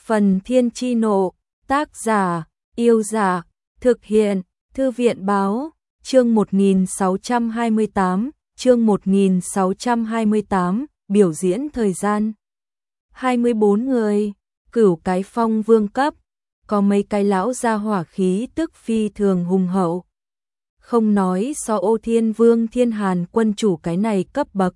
Phần Thiên Chi Nộ, tác giả, Yêu Dạ, thực hiện, Thư viện Báo, chương 1628, chương 1628, biểu diễn thời gian. 24 người, Cửu cái phong vương cấp, có mấy cái lão gia hỏa khí tức phi thường hùng hậu. Không nói so Ô Thiên Vương Thiên Hàn quân chủ cái này cấp bậc.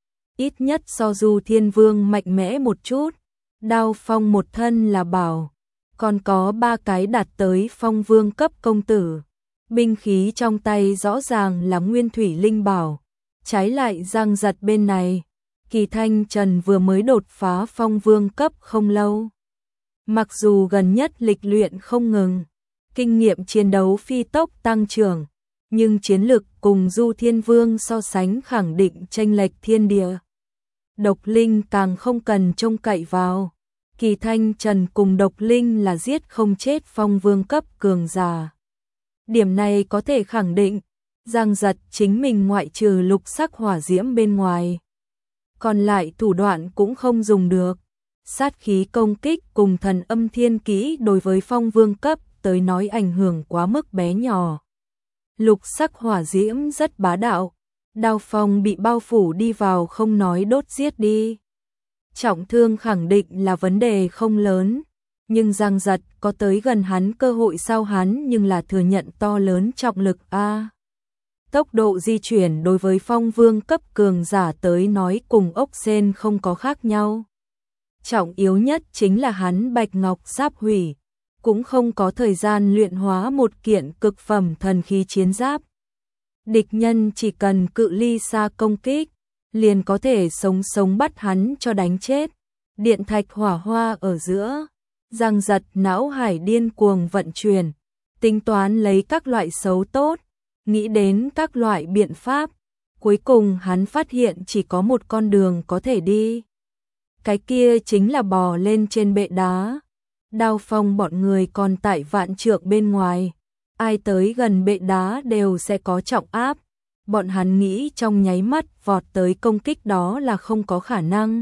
Ít nhất so Du Thiên Vương mạnh mẽ một chút. Đao Phong một thân là bảo, còn có 3 cái đạt tới phong vương cấp công tử. Binh khí trong tay rõ ràng là nguyên thủy linh bảo. Trái lại Giang Giật bên này, Kỳ Thanh Trần vừa mới đột phá phong vương cấp không lâu. Mặc dù gần nhất lịch luyện không ngừng, kinh nghiệm chiến đấu phi tốc tăng trưởng, nhưng chiến lực cùng Du Thiên Vương so sánh khẳng định chênh lệch thiên địa. Độc Linh càng không cần trông cậy vào. Kỳ Thanh Trần cùng Độc Linh là giết không chết phong vương cấp cường giả. Điểm này có thể khẳng định, Giang Giật chính mình ngoại trừ lục sắc hỏa diễm bên ngoài. Còn lại thủ đoạn cũng không dùng được. Sát khí công kích cùng thần âm thiên kỹ đối với phong vương cấp tới nói ảnh hưởng quá mức bé nhỏ. Lục sắc hỏa diễm rất bá đạo. Đao Phong bị bao phủ đi vào không nói đốt giết đi. Trọng thương khẳng định là vấn đề không lớn, nhưng Giang Giật có tới gần hắn cơ hội sau hắn nhưng là thừa nhận to lớn trọng lực a. Tốc độ di chuyển đối với phong vương cấp cường giả tới nói cùng ốc sên không có khác nhau. Trọng yếu nhất chính là hắn bạch ngọc giáp hủy, cũng không có thời gian luyện hóa một kiện cực phẩm thần khí chiến giáp. Địch nhân chỉ cần cự ly xa công kích, liền có thể sống bắt hắn cho đánh chết. Điện thạch hỏa hoa ở giữa, Giang Giật não hải điên cuồng vận chuyển, tính toán lấy các loại xấu tốt, nghĩ đến các loại biện pháp. Cuối cùng hắn phát hiện chỉ có một con đường có thể đi. Cái kia chính là bò lên trên bệ đá. Đao Phong bọn người còn tại vạn trượng bên ngoài. Ai tới gần bệ đá đều sẽ có trọng áp. Bọn hắn nghĩ trong nháy mắt vọt tới công kích đó là không có khả năng.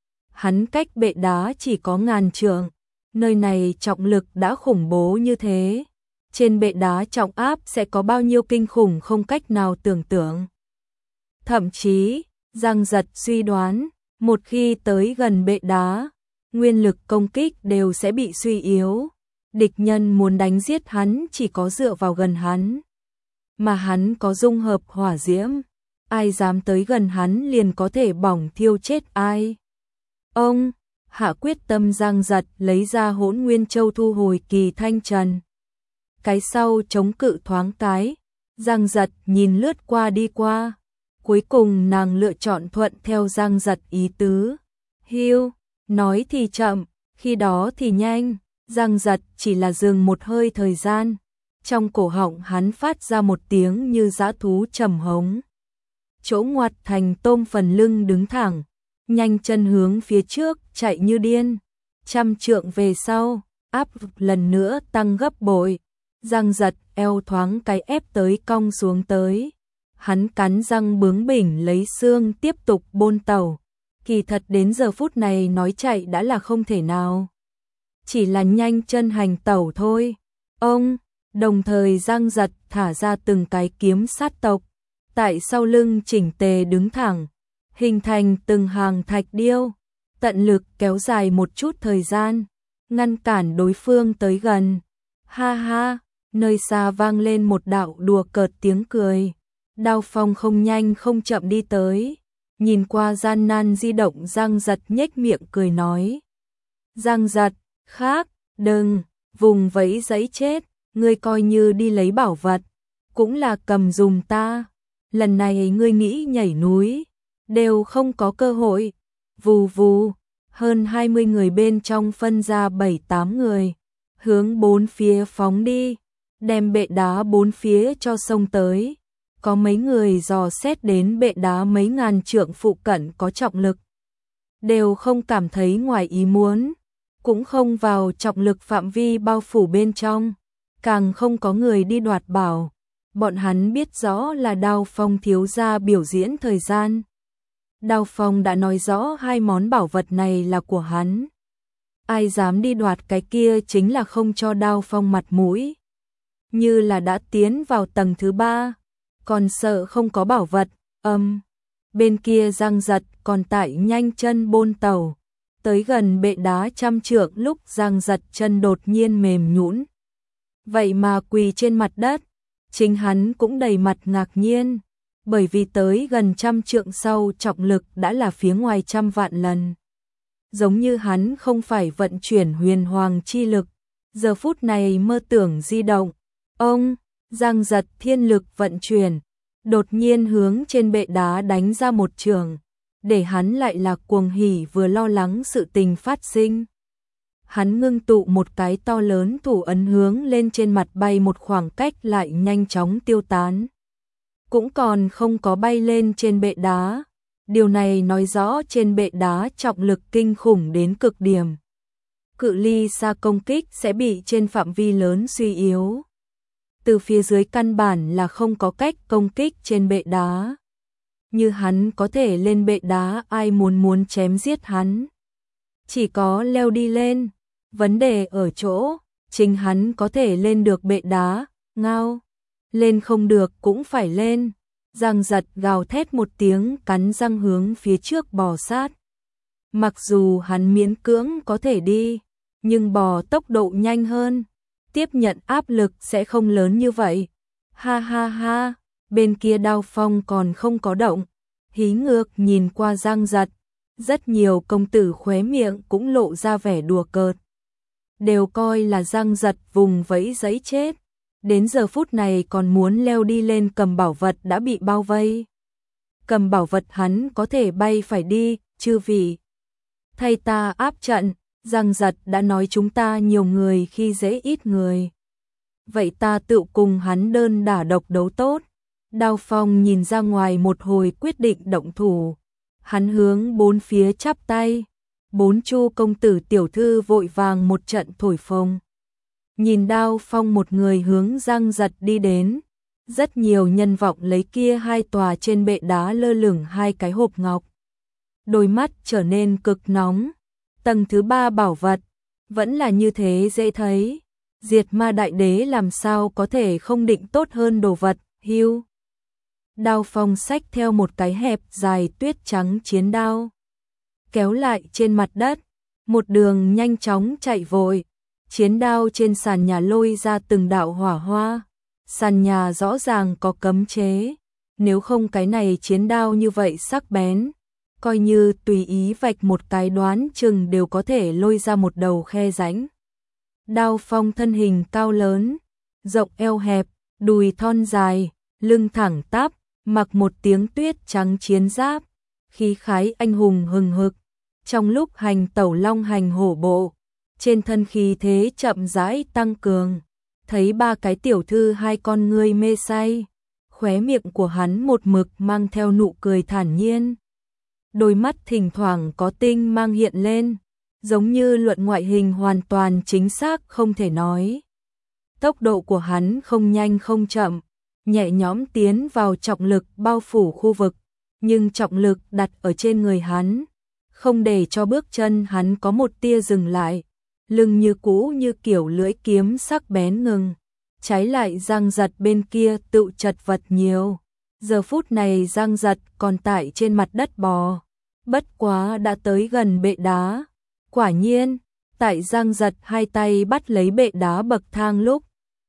Hắn cách bệ đá chỉ có 1000 trượng. Nơi này trọng lực đã khủng bố như thế. Trên bệ đá trọng áp sẽ có bao nhiêu kinh khủng không cách nào tưởng tượng. Thậm chí, Giang Giật suy đoán, một khi tới gần bệ đá, nguyên lực công kích đều sẽ bị suy yếu. Địch nhân muốn đánh giết hắn chỉ có dựa vào gần hắn. Mà hắn có dung hợp hỏa diễm, ai dám tới gần hắn liền có thể bỏng thiêu chết ai. Ông hạ quyết tâm Giang Giật lấy ra Hỗn Nguyên Châu thu hồi Kỳ Thanh Trần. Cái sau chống cự thoáng cái, Giang Giật nhìn lướt qua đi qua. Cuối cùng nàng lựa chọn thuận theo Giang Giật ý tứ. Hiu, nói thì chậm, khi đó thì nhanh. Giang Giật chỉ là dừng một hơi thời gian. Trong cổ họng hắn phát ra một tiếng như dã thú trầm hống. Chỗ ngoặt thành tôm phần lưng đứng thẳng, nhanh chân hướng phía trước chạy như điên. 100 trượng về sau, áp lần nữa tăng gấp bội. Giang Giật eo thoáng cái ép tới cong xuống tới. Hắn cắn răng bướng bỉnh lấy xương tiếp tục bôn tàu. Kỳ thật đến giờ phút này nói chạy đã là không thể nào. Chỉ là nhanh chân hành tẩu thôi. Ông, đồng thời Giang Giật thả ra từng cái kiếm sát tộc. Tại sau lưng chỉnh tề đứng thẳng, hình thành từng hàng thạch điêu. Tận lực kéo dài một chút thời gian, ngăn cản đối phương tới gần. Ha ha, nơi xa vang lên một đạo đùa cợt tiếng cười. Đao Phong không nhanh không chậm đi tới, nhìn qua gian nan di động Giang Giật nhếch miệng cười nói. Giang Giật, khác, đừng, vùng vẫy giấy chết, ngươi coi như đi lấy bảo vật, cũng là cầm dùng ta. Lần này ngươi nghĩ nhảy núi, đều không có cơ hội. Vù vù, hơn 20 người bên trong phân ra 7-8 người, hướng bốn phía phóng đi, đem bệ đá bốn phía cho xông tới. Có mấy người dò xét đến bệ đá mấy ngàn trượng phụ cận có trọng lực, đều không cảm thấy ngoài ý muốn, cũng không vào trọng lực phạm vi bao phủ bên trong, càng không có người đi đoạt bảo. Bọn hắn biết rõ là Đao Phong thiếu gia biểu diễn thời gian. Đao Phong đã nói rõ 2 món bảo vật này là của hắn. ai dám đi đoạt cái kia chính là không cho Đao Phong mặt mũi. Như là đã tiến vào tầng thứ 3, còn sợ không có bảo vật, bên kia Giang Giật còn tại nhanh chân bôn tàu, tới gần bệ đá 100 trượng lúc Giang Giật chân đột nhiên mềm nhũn. Vậy mà quỳ trên mặt đất, chính hắn cũng đầy mặt ngạc nhiên, bởi vì tới gần 100 trượng sau trọng lực đã là phía ngoài 100 vạn lần. Giống như hắn không phải vận chuyển huyền hoàng chi lực, giờ phút này mơ tưởng di động. Ông, Giang Giật thiên lực vận chuyển, đột nhiên hướng trên bệ đá đánh ra một trường, để hắn lại là cuồng hỉ vừa lo lắng sự tình phát sinh. Hắn ngưng tụ một cái to lớn thủ ấn hướng lên trên mặt bay một khoảng cách lại nhanh chóng tiêu tán. Cũng còn không có bay lên trên bệ đá. Điều này nói rõ trên bệ đá trọng lực kinh khủng đến cực điểm. Cự ly xa công kích sẽ bị trên phạm vi lớn suy yếu. Từ phía dưới căn bản là không có cách công kích trên bệ đá. Như hắn có thể lên bệ đá, ai muốn chém giết hắn. Chỉ có leo đi lên. Vấn đề ở chỗ, chính hắn có thể lên được bệ đá, ngao. Lên không được cũng phải lên. Giang Giật gào thét một tiếng, cắn răng hướng phía trước bò sát. Mặc dù hắn miễn cưỡng có thể đi, nhưng bò tốc độ nhanh hơn, tiếp nhận áp lực sẽ không lớn như vậy. Ha ha ha, bên kia Đao Phong còn không có động, hí ngược nhìn qua Giang Giật, rất nhiều công tử khóe miệng cũng lộ ra vẻ đùa cợt. Đều coi là Giang Giật vùng vẫy giấy chết. Đến giờ phút này còn muốn leo đi lên cầm bảo vật đã bị bao vây. Cầm bảo vật hắn có thể bay phải đi, chư vị. Thay ta áp trận, Giang Giật đã nói chúng ta nhiều người khi dễ ít người. Vậy ta tự cùng hắn đơn đả độc đấu tốt. Đao Phong nhìn ra ngoài một hồi quyết định động thủ. Hắn hướng bốn phía chắp tay. Bốn chu công tử tiểu thư vội vàng một trận thổi phồng. Nhìn Đao Phong một người hướng Giang Giật đi đến, rất nhiều nhân vọng lấy kia hai tòa trên bệ đá lơ lửng hai cái hộp ngọc. Đôi mắt trở nên cực nóng, tầng thứ 3 bảo vật, vẫn là như thế dễ thấy. Diệt ma đại đế làm sao có thể không định tốt hơn đồ vật, hưu. Đao Phong xách theo một cái hẹp dài tuyết trắng chiến đao. Kéo lại trên mặt đất, một đường nhanh chóng chạy vội. Chiến đao trên sàn nhà lôi ra từng đạo hỏa hoa, sàn nhà rõ ràng có cấm chế, nếu không cái này chiến đao như vậy sắc bén, coi như tùy ý vạch một cái đoán chừng đều có thể lôi ra một đầu khe rãnh. Đao Phong thân hình cao lớn, rộng eo hẹp, đùi thon dài, lưng thẳng tắp, mặc một tiếng tuyết trắng chiến giáp, khí khái anh hùng hừng hực, trong lúc hành tẩu long hành hổ bộ. Trên thân khí thế chậm rãi tăng cường, thấy ba cái tiểu thư hai con ngươi mê say, khóe miệng của hắn một mực mang theo nụ cười thản nhiên. Đôi mắt thỉnh thoảng có tinh mang hiện lên, giống như luận ngoại hình hoàn toàn chính xác không thể nói. Tốc độ của hắn không nhanh không chậm, nhẹ nhõm tiến vào trọng lực bao phủ khu vực, nhưng trọng lực đặt ở trên người hắn, không để cho bước chân hắn có một tia dừng lại. Lưng như cũ như kiểu lưỡi kiếm sắc bén ngừng, trái lại Giang Giật bên kia tự chật vật nhiều. Giờ phút này Giang Giật còn tại trên mặt đất bò, bất quá đã tới gần bệ đá. Quả nhiên, tại Giang Giật hai tay bắt lấy bệ đá bậc thang lúc,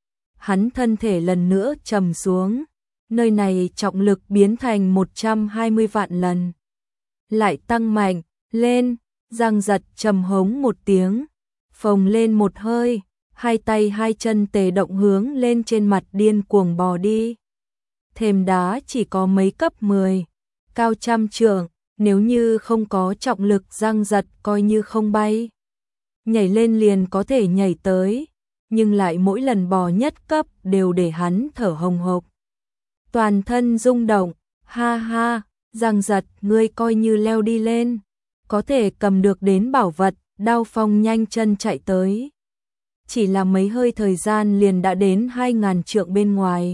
hắn thân thể lần nữa trầm xuống, nơi này trọng lực biến thành 120 vạn lần. Lại tăng mạnh, lên, Giang Giật trầm hống một tiếng. Phồng lên một hơi, hai tay hai chân tề động hướng lên trên mặt điên cuồng bò đi. Thềm đá chỉ có mấy cấp 10, cao 100 trượng, nếu như không có trọng lực Giang Giật coi như không bay. Nhảy lên liền có thể nhảy tới, nhưng lại mỗi lần bò nhất cấp đều để hắn thở hồng hộc. Toàn thân rung động, ha ha, Giang Giật ngươi coi như leo đi lên, có thể cầm được đến bảo vật. Đao Phong nhanh chân chạy tới. Chỉ là mấy hơi thời gian liền đã đến 2000 trượng bên ngoài.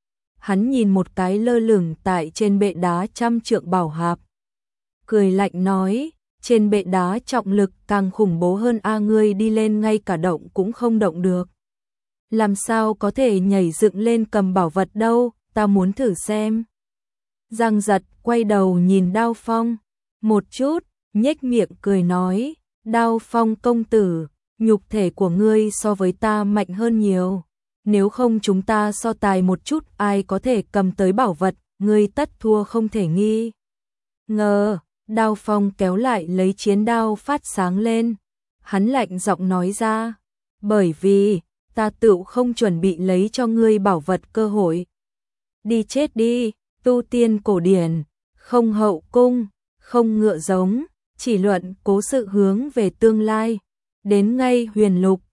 Hắn nhìn một cái lơ lửng tại trên bệ đá 100 trượng bảo hạp. Cười lạnh nói, trên bệ đá trọng lực càng khủng bố hơn a, ngươi đi lên ngay cả động cũng không động được. Làm sao có thể nhảy dựng lên cầm bảo vật đâu, ta muốn thử xem. Giang Giật quay đầu nhìn Đao Phong một chút, nhếch miệng cười nói, Đao Phong công tử, nhục thể của ngươi so với ta mạnh hơn nhiều. Nếu không chúng ta so tài một chút ai có thể cầm tới bảo vật, ngươi tất thua không thể nghi ngờ. Đao Phong kéo lại lấy chiến đao phát sáng lên. Hắn lạnh giọng nói ra, bởi vì ta tựu không chuẩn bị lấy cho ngươi bảo vật cơ hội. Đi chết đi, tu tiên cổ điển, không hậu cung, không ngựa giống, chỉ luận cố sự hướng về tương lai. Đến ngay huyền lục,